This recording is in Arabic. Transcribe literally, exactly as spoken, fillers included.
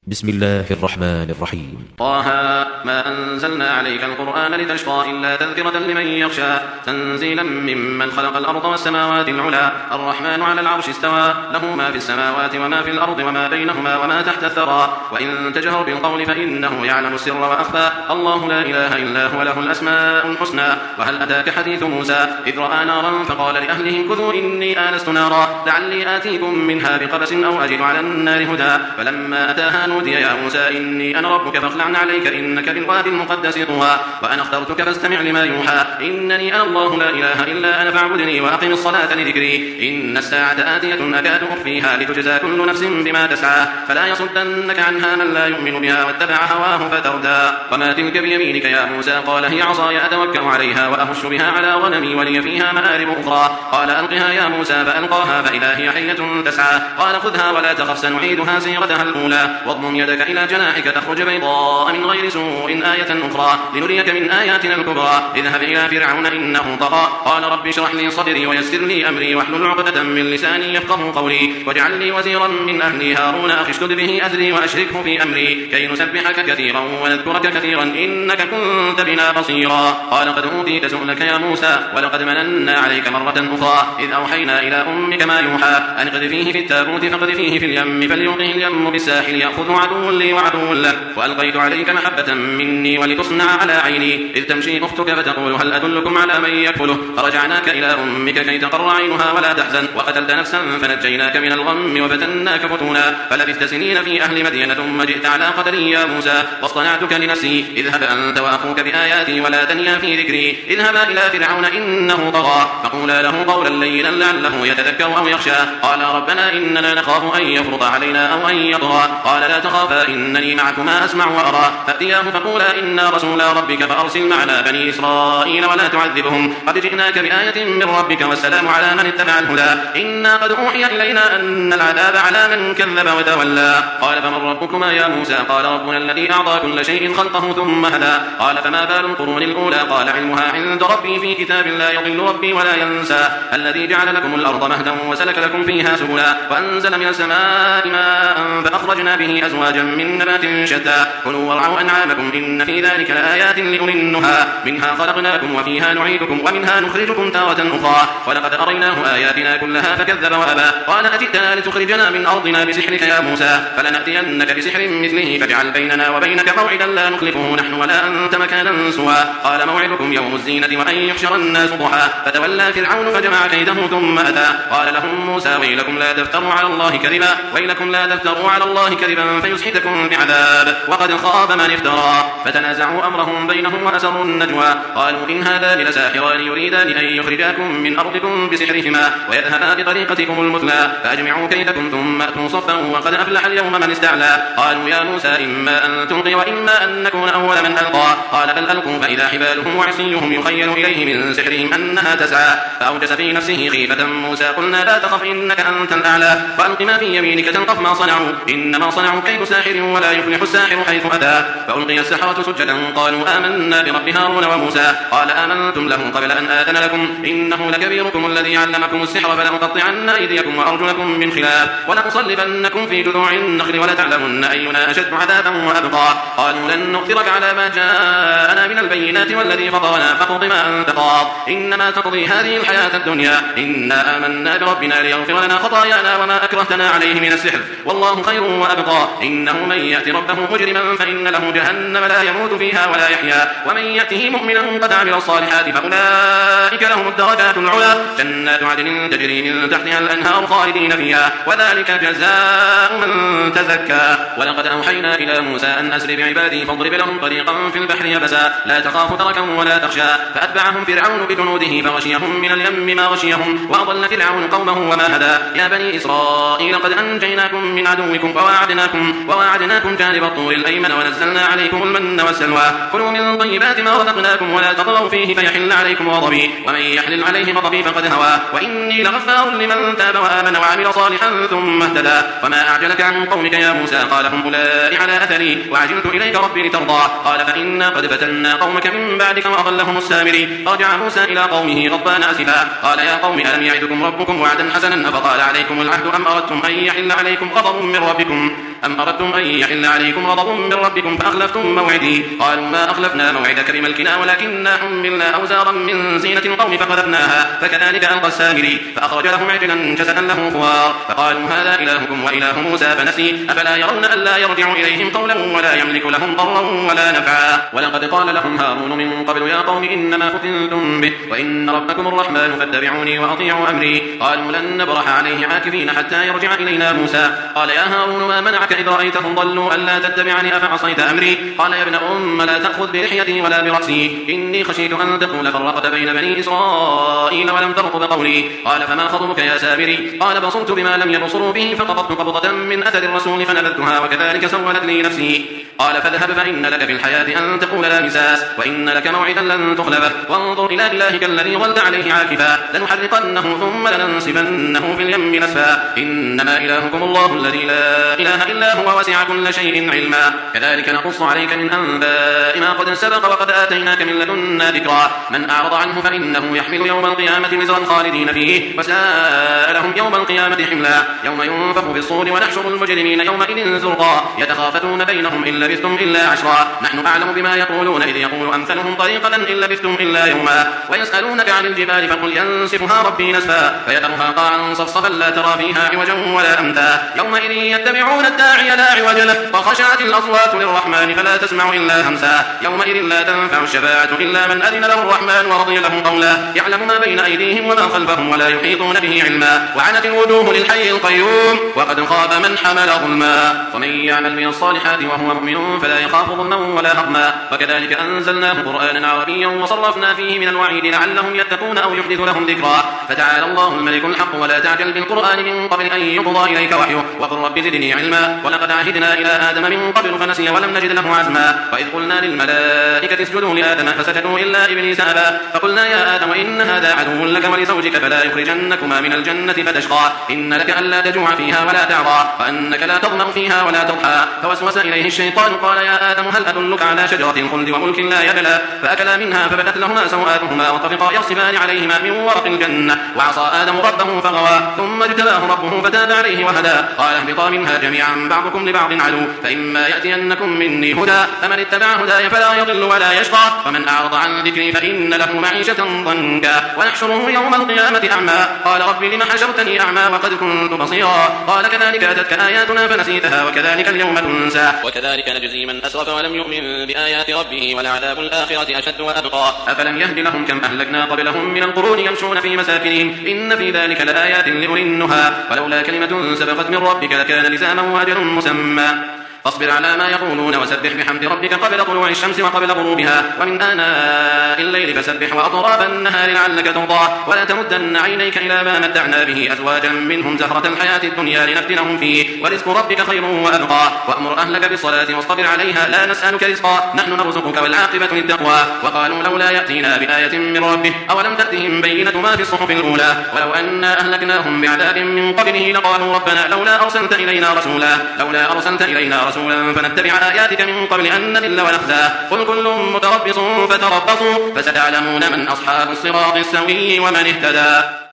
بسم الله الرحمن الرحيم. طه ما أنزلنا عليك القرآن لتشقى إلا تذكرة لمن يخشى تنزيلا ممن خلق الأرض والسماوات العلى الرحمن على العرش استوى له ما في السماوات وما في الأرض وما بينهما وما تحت الثرى وإن تجهر بالقول فإنه يعلم السر وأخفى الله لا إله إلا هو له الأسماء الحسنى. وهل أتاك حديث موسى إذ رأى نارا فقال لأهله كثوا إني آنست نارا لعلي آتيكم منها بقبس أو أجد على النار هدى فلما أتاها نودي يا موسى إني أنا ربك فاخلع عليك إنك بالوادي المقدس طوى وأنا اخترتك فاستمع لما يوحى إنني أنا الله لا إله إلا أنا فاعبدني وأقم الصلاة لذكري إن الساعة آتية أكاد أخفيها لتجزى كل نفس بما تسعى فلا يصدنك عنها من لا يؤمن بها واتبع هواه فتردى. وما تلك بيمينك يا موسى قال هي عصاي أتوكل عليها وأهش بها على غنمي ولي فيها مآرب أخرى قال ألقها يا موسى فألقاها فإذا هي حية تسعى قال خذها ولا تخف سنعيدها سيرتها الأولى واضم يدك إلى جناحك تخرج بيضاء من غير سوء آية أخرى لنريك من آياتنا الكبرى اذهب إلى فرعون إنه طغى قال رب اشرح لي صدري ويسر لي أمري واحلل عقدة من لساني يفقهوا قولي واجعل لي وزيرا من أهلي هارون أخي اشدد به أزري وأشركه في أمري كي نسبحك كثيرا ونذكرك كثيرا إنك كنت بنا بصيرا قال قد أوتيت سؤلك يا موسى ولقد مننا عليك مرة أخرى إذ أوحينا إلى أمك ما يوحى أن اقذفيه في التابوت فاقذفيه في اليم فليلقه اليم بالساحل يأخذ عدو لي وعدو له وألقيت عليك محبة مني ولتصنع على عيني إذ تمشي أختك فتقول هل أدلكم على من يكفله فرجعناك إلى أمك كي تقر عينها ولا تحزن وقتلت نفسا فنجيناك من الغم وفتناك فتونا فلبثت سنين في أهل مدينة ثم جئت على قدري يا موسى واصطنعتك لنفسي اذهب أنت وأخوك بآياتي ولا تنيا في ذكري اذهبا إلى فرعون إنه طغى فقولا له قولا لينا لعله يتذكر أو يخشى قال ربنا إننا نخاف أن يفرط علينا أو أن يطغى قال لا تخافا إنني معكما أسمع وأرى فأتياه فقولا إنا رسولا ربك فأرسل معنا بني إسرائيل ولا تعذبهم قد جئناك بآية من ربك والسلام على من اتبع الهدى إنا قد أوحي إلينا أن العذاب على من كذب وتولى قال فمن ربكما يا موسى قال ربنا الذي أعطى كل شيء خلقه ثم هدى قال فما بال القرون الأولى قال علمها عند ربي في كتاب لا يضل ربي ولا ينسى الذي جعل لكم الأرض مهدا وسلك لكم فيها سبلا وأنزل من السماء ماء فأخرجنا به أزواجا من نبات شتى كلوا وارعوا أنعامكم إن في ذلك لآيات لأولي النهى منها خلقناكم وفيها نعيدكم ومنها نخرجكم تارة أخرى ولقد أريناه آياتنا كلها فكذب وأبى قال أجئتنا لتخرجنا من أرضنا بسحرك يا موسى فلنأتينك بسحر مثله فاجعل بيننا وبينك موعدا لا نخلفه نحن ولا أنت مكانا سوى قال موعدكم يوم الزينة وأن يحشر الناس ضحى فتولى فرعون فجمع كيده ثم أتى قال لهم موسى ويلكم لا تفتروا على الله كذبا ويلكم لا تفتروا على الله كذبا فيسحتكم بعذاب وقد خاب من افترى فتنازعوا أمرهم بينهم وأسروا النجوى قالوا إن هذان لساحران يريدان أن يخرجاكم من أرضكم بسحرهما ويذهبا بطريقتكم المثلى فأجمعوا كيدكم ثم أتوا صفا وقد أفلح اليوم من استعلى قالوا يا موسى إما أن تلقي وإما أن نكون أول من ألقى قال بل ألقوا فإذا حبالهم وعصيهم يخيل إليه من سحرهم أنها تسعى فأوجس في نفسه خيفة موسى قلنا لا تخف إنك أنت الأعلى وألق ما في يمينك تلقف ما صنعوا إنما صنعوا كيد ساحر ولا يفلح الساحر حيث أتى فألقي السحرة سجدا قالوا آمنا برب هارون وموسى قال آمنتم له قبل أن آذن لكم إنه لكبيركم الذي علمكم السحر فلأقطعن أيديكم وأرجلكم من خلاف ولأصلبنكم في جذوع النخل ولتعلمن أينا أشد عذابا وأبقى قالوا لن نؤثرك على ما جاءنا من البينات والذي فطرنا فاقض ما أنت قاض إنما تقضي هذه الحياة الدنيا إنا آمنا بربنا ليغفر لنا خطايانا وما أكرهتنا عليه من السحر والله خير وأبقى إنه من يأتي ربه مجرما فإن له جهنم لا يموت فيها ولا يحيا ومن يأته مؤمنا قد عمل الصالحات فأولئك لهم الدرجات العلى جنات عدن تجري من تحتها الأنهار خالدين فيها وذلك جزاء من تزكى ولقد أوحينا إلى موسى أن أسر بعبادي فاضرب لهم طريقا في البحر يبسا لا تخاف تركا ولا تخشى فأتبعهم فرعون بجنوده فغشيهم من اليم ما غشيهم وأضل فرعون قومه وما هدى يا بني إسرائيل قد أنجيناكم من عدوكم وواعدناكم وواعدناكم جانب الطور الأيمن ونزلنا عليكم المن والسلوى كلوا من طيبات ما رزقناكم ولا تطغوا فيه فيحل عليكم غضبي ومن يحلل عليه غضبي فقد هوى وإني لغفار لمن تاب وآمن وعمل صالحا ثم اهتدى وما أعجلك عن قومك يا موسى قال هم أولئك على أثري وعجلت إليك ربي لترضى قال فإنا قد فتنا قومك من بعدك وأضلهم السامري فرجع موسى إلى قومه غضبان أسفا قال يا قوم ألم يعدكم ربكم وعدا حسنا أفطال عليكم العهد أم أردتم أن يحل عليكم غضب من ربكم أم أردتم أن يحل عليكم غضب من ربكم فأخلفتم موعدي قالوا ما أخلفنا موعدك بملكنا ولكننا حملنا أوزارا من زينة القوم فقذفناها فكذلك ألقى السامري فأخرج لهم عجلا جسدا له خوار فقالوا هذا إلهكم وإله موسى فنسي أفلا يرون ألا يرجع إليهم قولا ولا يملك لهم ضرا ولا نفعا ولقد قال لهم هارون من قبل يا قوم إنما فتنتم به وإن ربكم الرحمن فاتبعوني وأطيعوا أمري قالوا لن نبرح عليه عاكفين حتى يرجع إلينا موسى قال يا هارون ما منعك إذ رأيتهم ضلوا ألا تتبعني أفعصيت أمري قال يا ابن أم لا تأخذ بلحيتي ولا برأسي إني خشيت أن تقول فرقت بين بني إسرائيل ولم ترقب قولي قال فما خطبك يا سامري قال بصرت بما لم يبصروا به فقبضت قبضة من أثر الرسول فنبذتها وكذلك سولت لي نفسي قال فاذهب فإن لك في الحياة أن تقول لا مساس وإن لك موعدا لن تخلفه وانظر إلى إلهك الذي ظلت عليه عاكفا لنحرقنه ثم لننسفنه في اليم نسفا إنما إلهكم الله الذي لا إله إلا هو وسع كل شيء علما كذلك نقص عليك من أنباء ما قد سبق وقد آتيناك من لدنا ذكرا من أعرض عنه فإنه يحمل يوم القيامة وزرا خالدين فيه وساء لهم يوم القيامة حملا يوم ينفخ في الصور ونحشر المجرمين يومئذ زرقا يتخافتون بينهم إن لبثتم إلا عشرا نحن أعلم بما يقولون إذ يقول أمثلهم طريقة إن لبثتم إلا يوما ويسألونك عن الجبال فقل ينسفها ربي نسفا فيذرها قاعا صفصفا لا ترى فيها عوجا ولا أمتا يومئذ يتبعون الداعي لا عوج له وخشعت الأصوات للرحمن فلا تسمع إلا همسا يومئذ لا تنفع الشفاعة إلا من أذن له الرحمن ورضي له قولا يعلم ما بين أيديهم وما خلفهم ولا يحيطون به علما وعنت الوجوه للحي القيوم وقد خاب من حمل ظلما ومن يعمل من الصالحات وهو مؤمن فلا يخاف ظلما ولا هضما وكذلك أنزلناه قرآنا عربيا وصرفنا فيه من الوعيد لعلهم يتقون أو يحدث لهم ذكرا فتعالى الله الملك الحق ولا تعجل بالقرآن من قبل أن يقضى إليك وحيه وقل رب زدني علما ولقد عهدنا إلى آدم من قبل فنسي ولم نجد له عزما وإذ قلنا للملائكة اسجدوا لآدم فسجدوا إلا إبليس أبى فقلنا يا آدم إن هذا عدو لك ولزوجك فلا يخرجنكما من الجنة فتشقى إن لك ألا تجوع فيها ولا تعرى وأنك لا تظمأ فيها ولا تضحى فوسوس إليه الشيطان قال يا آدم هل أدلك على شجرة الخلد وملك لا يبلى فأكلا منها فبدت لهما سوآتهما وطفقا يخصفان عليهما من ورق الجنة وعصى آدم ربه فغوى ثم اجتباه ربه فتاب عليه وهدى قال اهبطا منها جميعا بعضكم لبعض عدو فإما يأتينكم مني هدى فمن اتبع هداي فلا يضل ولا يشقى ومن أعرض عن ذكري فإن له معيشة ضنكا ونحشره يوم القيامة أعمى قال رب لم حشرتني أعمى وقد كنت بصيرا قال كذلك أتتك آياتنا فنسيتها وكذلك اليوم تنسى وكذلك نجزي من أسرف ولم يؤمن بآيات ربه ولعذاب الآخرة أشد وأبقى أفلم يهد لهم كم أهلكنا قبلهم من القرون يمشون في مساكنهم إن في ذلك لآيات لأولي النهى ولولا كلمة سبقت من ربك لكان لزاما وأجل مسمى فاصبر على ما يقولون وسبح بحمد ربك قبل طلوع الشمس وقبل غروبها ومن آناء الليل فسبح وأطراف النهار لعلك ترضى ولا تمدن عينيك إلى ما متعنا به أزواجا منهم زهرة الحياة الدنيا لنفتنهم فيه ورزق ربك خير وأبقى وأمر أهلك بالصلاة واصطبر عليها لا نسألك رزقا نحن نرزقك والعاقبة للتقوى وقالوا لولا يأتينا بآية من ربه أولم تأتهم بينة ما في الصحف الأولى ولو أنا أهلكناهم بعذاب من قبله لقالوا ربنا لولا أرسلت إلينا رسولا لولا أرسلت إلينا رسولا فنتبع آياتك من قبل أن نذل ونخزى قل كل متربص فتربصوا فستعلمون من أصحاب الصراط السوي ومن اهتدى.